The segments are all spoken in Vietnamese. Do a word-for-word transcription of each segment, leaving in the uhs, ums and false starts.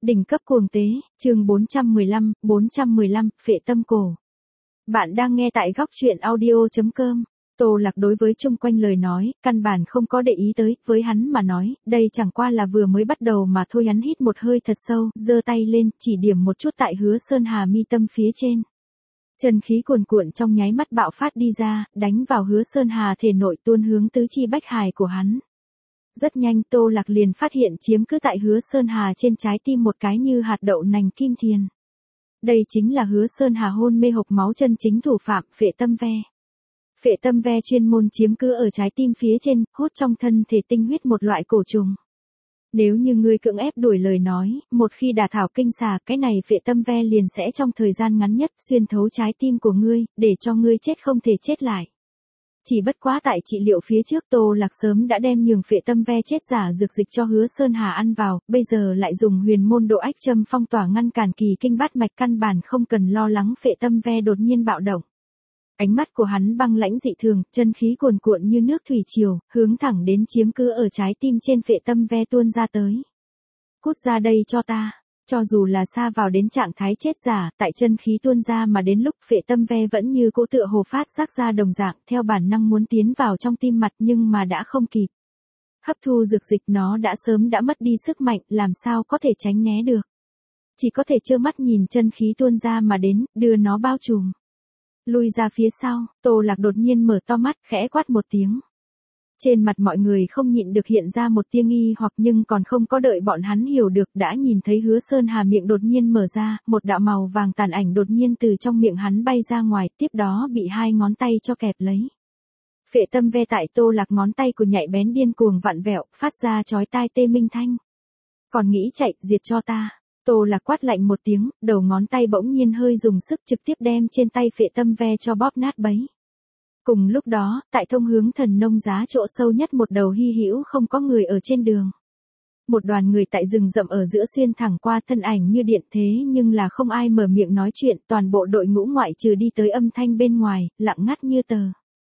Đỉnh cấp cuồng tế, chương bốn trăm mười lăm, bốn trăm mười lăm, phệ tâm cổ. Bạn đang nghe tại góc truyện audio.com. Tô Lạc đối với chung quanh lời nói, căn bản không có để ý tới, với hắn mà nói, đây chẳng qua là vừa mới bắt đầu mà thôi. Hắn hít một hơi thật sâu, giơ tay lên, chỉ điểm một chút tại Hứa Sơn Hà mi tâm phía trên. Chân khí cuồn cuộn trong nháy mắt bạo phát đi ra, đánh vào Hứa Sơn Hà thể nội, tuôn hướng tứ chi bách hài của hắn. Rất nhanh Tô Lạc liền phát hiện chiếm cứ tại Hứa Sơn Hà trên trái tim một cái như hạt đậu nành kim thiền. Đây chính là Hứa Sơn Hà hôn mê hộc máu chân chính thủ phạm, phệ tâm ve. Phệ tâm ve chuyên môn chiếm cứ ở trái tim phía trên, hút trong thân thể tinh huyết một loại cổ trùng. Nếu như ngươi cưỡng ép đuổi lời nói, một khi đả thảo kinh xà, cái này phệ tâm ve liền sẽ trong thời gian ngắn nhất xuyên thấu trái tim của ngươi, để cho ngươi chết không thể chết lại. Chỉ bất quá tại trị liệu phía trước Tô Lạc sớm đã đem nhường phệ tâm ve chết giả dược dịch cho Hứa Sơn Hà ăn vào, bây giờ lại dùng huyền môn độ ách châm phong tỏa ngăn cản kỳ kinh bát mạch, căn bản không cần lo lắng phệ tâm ve đột nhiên bạo động. Ánh mắt của hắn băng lãnh dị thường, chân khí cuồn cuộn như nước thủy triều, hướng thẳng đến chiếm cứ ở trái tim trên phệ tâm ve tuôn ra tới. Cút ra đây cho ta. Cho dù là xa vào đến trạng thái chết giả, tại chân khí tuôn ra mà đến lúc phệ tâm ve vẫn như cỗ tựa hồ phát giác ra đồng dạng, theo bản năng muốn tiến vào trong tim mặt nhưng mà đã không kịp. Hấp thu dược dịch nó đã sớm đã mất đi sức mạnh, làm sao có thể tránh né được. Chỉ có thể trơ mắt nhìn chân khí tuôn ra mà đến, đưa nó bao trùm. Lui ra phía sau, Tô Lạc đột nhiên mở to mắt, khẽ quát một tiếng. Trên mặt mọi người không nhịn được hiện ra một tia nghi hoặc, nhưng còn không có đợi bọn hắn hiểu được đã nhìn thấy Hứa Sơn Hà miệng đột nhiên mở ra, một đạo màu vàng tàn ảnh đột nhiên từ trong miệng hắn bay ra ngoài, tiếp đó bị hai ngón tay cho kẹp lấy. Phệ tâm ve tại Tô Lạc ngón tay của nhạy bén điên cuồng vặn vẹo, phát ra chói tai tê minh thanh. Còn nghĩ chạy, diệt cho ta. Tô Lạc quát lạnh một tiếng, đầu ngón tay bỗng nhiên hơi dùng sức trực tiếp đem trên tay phệ tâm ve cho bóp nát bấy. Cùng lúc đó, tại thông hướng thần nông giá chỗ sâu nhất một đầu hy hữu không có người ở trên đường. Một đoàn người tại rừng rậm ở giữa xuyên thẳng qua, thân ảnh như điện thế nhưng là không ai mở miệng nói chuyện, toàn bộ đội ngũ ngoại trừ đi tới âm thanh bên ngoài, lặng ngắt như tờ.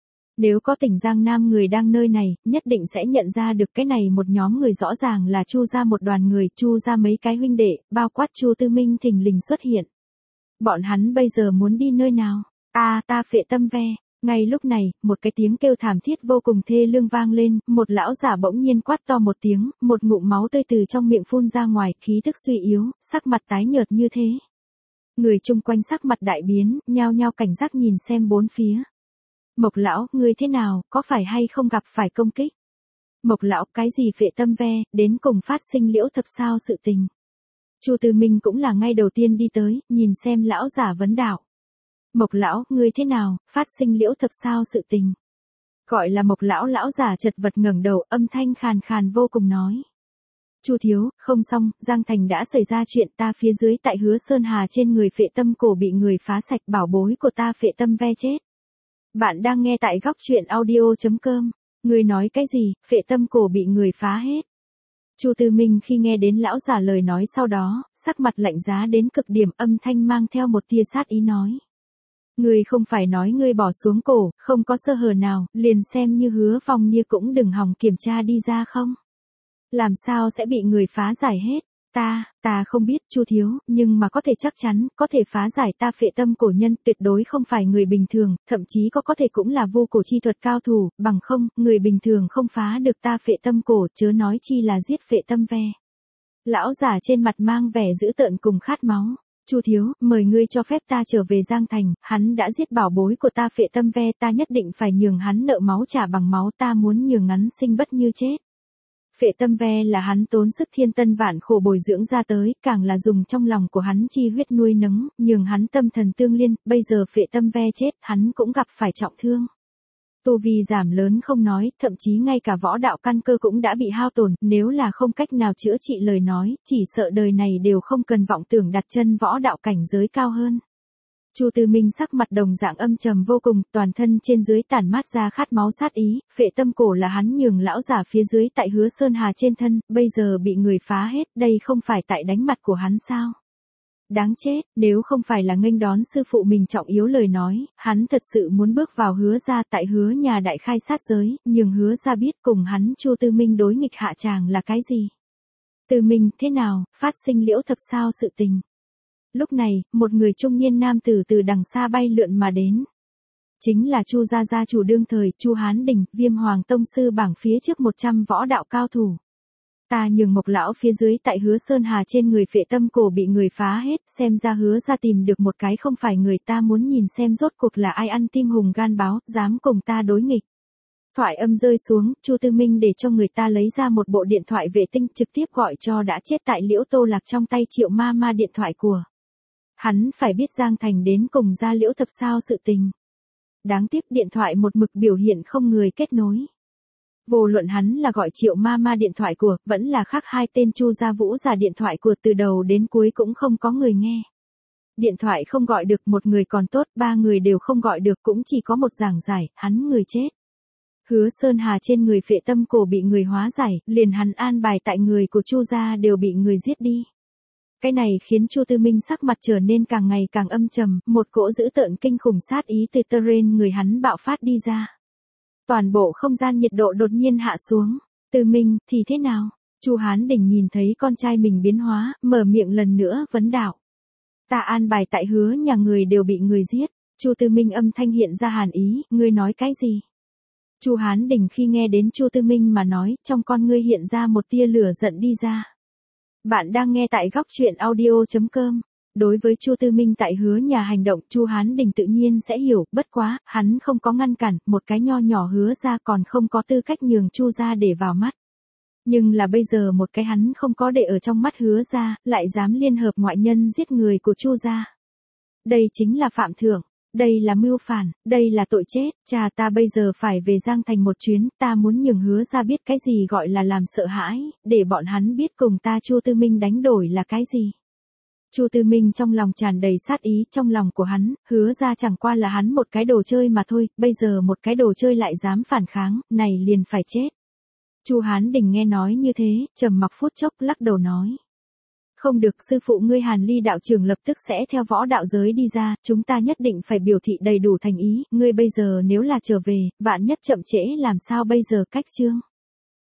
Nếu có tỉnh Giang Nam người đang nơi này, nhất định sẽ nhận ra được cái này một nhóm người rõ ràng là Chu gia một đoàn người, Chu gia mấy cái huynh đệ, bao quát Chu Tư Minh thình lình xuất hiện. Bọn hắn bây giờ muốn đi nơi nào? A, ta phệ tâm ve. Ngay lúc này, một cái tiếng kêu thảm thiết vô cùng thê lương vang lên, một lão giả bỗng nhiên quát to một tiếng, một ngụm máu tươi từ trong miệng phun ra ngoài, khí tức suy yếu, sắc mặt tái nhợt như thế. Người chung quanh sắc mặt đại biến, nhao nhao cảnh giác nhìn xem bốn phía. Mộc lão, ngươi thế nào, có phải hay không gặp phải công kích? Mộc lão, cái gì phệ tâm ve, đến cùng phát sinh liễu thập sao sự tình? Chu Tư Minh cũng là ngay đầu tiên đi tới, nhìn xem lão giả vấn đạo. Mộc lão, ngươi thế nào, phát sinh liễu thập sao sự tình? Gọi là Mộc lão, lão giả chật vật ngẩng đầu, âm thanh khàn khàn vô cùng nói. Chu thiếu, không xong, Giang Thành đã xảy ra chuyện, ta phía dưới tại Hứa Sơn Hà trên người phệ tâm cổ bị người phá sạch, bảo bối của ta phệ tâm ve chết. Bạn đang nghe tại góc truyện audio.com. Ngươi nói cái gì, phệ tâm cổ bị người phá hết. Chu Tư Minh khi nghe đến lão giả lời nói sau đó, sắc mặt lạnh giá đến cực điểm, âm thanh mang theo một tia sát ý nói. Ngươi không phải nói ngươi bỏ xuống cổ, không có sơ hở nào, liền xem như Hứa Phong Nia cũng đừng hòng kiểm tra đi ra không? Làm sao sẽ bị người phá giải hết? Ta, ta không biết Chu thiếu, nhưng mà có thể chắc chắn, có thể phá giải ta phệ tâm cổ nhân tuyệt đối không phải người bình thường, thậm chí có có thể cũng là vô cổ chi thuật cao thủ, bằng không, người bình thường không phá được ta phệ tâm cổ, chớ nói chi là giết phệ tâm ve. Lão giả trên mặt mang vẻ dữ tợn cùng khát máu. Chu thiếu, mời ngươi cho phép ta trở về Giang Thành, hắn đã giết bảo bối của ta phệ tâm ve, ta nhất định phải nhường hắn nợ máu trả bằng máu, ta muốn nhường hắn sinh bất như chết. Phệ tâm ve là hắn tốn sức thiên tân vạn khổ bồi dưỡng ra tới, càng là dùng trong lòng của hắn chi huyết nuôi nấng, nhường hắn tâm thần tương liên, bây giờ phệ tâm ve chết, hắn cũng gặp phải trọng thương. Tu vi giảm lớn không nói, thậm chí ngay cả võ đạo căn cơ cũng đã bị hao tổn, nếu là không cách nào chữa trị lời nói, chỉ sợ đời này đều không cần vọng tưởng đặt chân võ đạo cảnh giới cao hơn. Chu Tư Minh sắc mặt đồng dạng âm trầm vô cùng, toàn thân trên dưới tản mát ra khát máu sát ý, phệ tâm cổ là hắn nhường lão giả phía dưới tại Hứa Sơn Hà trên thân, bây giờ bị người phá hết, đây không phải tại đánh mặt của hắn sao? Đáng chết, nếu không phải là nghênh đón sư phụ mình trọng yếu lời nói, hắn thật sự muốn bước vào Hứa gia tại Hứa nhà đại khai sát giới, nhưng Hứa gia biết cùng hắn Chu Tư Minh đối nghịch hạ tràng là cái gì? Từ Minh, thế nào, phát sinh Liễu Thập sao sự tình? Lúc này, một người trung niên nam tử từ đằng xa bay lượn mà đến. Chính là Chu gia gia chủ đương thời, Chu Hán Đình, Viêm Hoàng tông sư bảng phía trước một trăm võ đạo cao thủ. Ta nhường Mộc lão phía dưới tại Hứa Sơn Hà trên người phệ tâm cổ bị người phá hết, xem ra Hứa ra tìm được một cái không phải người, ta muốn nhìn xem rốt cuộc là ai ăn tim hùng gan báo, dám cùng ta đối nghịch. Thoại âm rơi xuống, Chu Tư Minh để cho người ta lấy ra một bộ điện thoại vệ tinh trực tiếp gọi cho đã chết tại Liễu Tô Lạc trong tay Triệu ma ma điện thoại của. Hắn phải biết Giang Thành đến cùng ra Liễu Thập sao sự tình. Đáng tiếc điện thoại một mực biểu hiện không người kết nối. Vô luận hắn là gọi Triệu ma ma điện thoại của, vẫn là khác hai tên Chu gia Vũ giả điện thoại của, từ đầu đến cuối cũng không có người nghe. Điện thoại không gọi được, một người còn tốt, ba người đều không gọi được, cũng chỉ có một giảng giải, hắn người chết. Hứa Sơn Hà trên người phệ tâm cổ bị người hóa giải, liền hắn an bài tại người của Chu gia đều bị người giết đi. Cái này khiến Chu Tư Minh sắc mặt trở nên càng ngày càng âm trầm, một cỗ dữ tợn kinh khủng sát ý từ tơ rên người hắn bạo phát đi ra. Toàn bộ không gian nhiệt độ đột nhiên hạ xuống. Tư Minh, thì thế nào? Chu Hán Đình nhìn thấy con trai mình biến hóa, mở miệng lần nữa vấn đạo. Ta an bài tại Hứa nhà người đều bị người giết. Chu Tư Minh âm thanh hiện ra hàn ý, ngươi nói cái gì? Chu Hán Đình khi nghe đến Chu Tư Minh mà nói, trong con ngươi hiện ra một tia lửa giận đi ra. Bạn đang nghe tại góc truyện audio chấm com. Đối với Chu Tư Minh tại Hứa nhà hành động, Chu Hán Đình tự nhiên sẽ hiểu, bất quá, hắn không có ngăn cản, một cái nho nhỏ Hứa ra còn không có tư cách nhường Chu ra để vào mắt. Nhưng là bây giờ một cái hắn không có để ở trong mắt Hứa ra, lại dám liên hợp ngoại nhân giết người của Chu ra. Đây chính là phạm thượng, đây là mưu phản, đây là tội chết, cha ta bây giờ phải về Giang Thành một chuyến, ta muốn nhường Hứa ra biết cái gì gọi là làm sợ hãi, để bọn hắn biết cùng ta Chu Tư Minh đánh đổi là cái gì. Chu Tư Minh trong lòng tràn đầy sát ý, trong lòng của hắn, Hứa ra chẳng qua là hắn một cái đồ chơi mà thôi, bây giờ một cái đồ chơi lại dám phản kháng, này liền phải chết. Chu Hán Đình nghe nói như thế, trầm mặc phút chốc lắc đầu nói. Không được, sư phụ ngươi Hàn Ly đạo trưởng lập tức sẽ theo võ đạo giới đi ra, chúng ta nhất định phải biểu thị đầy đủ thành ý, ngươi bây giờ nếu là trở về, vạn nhất chậm trễ làm sao bây giờ cách chương.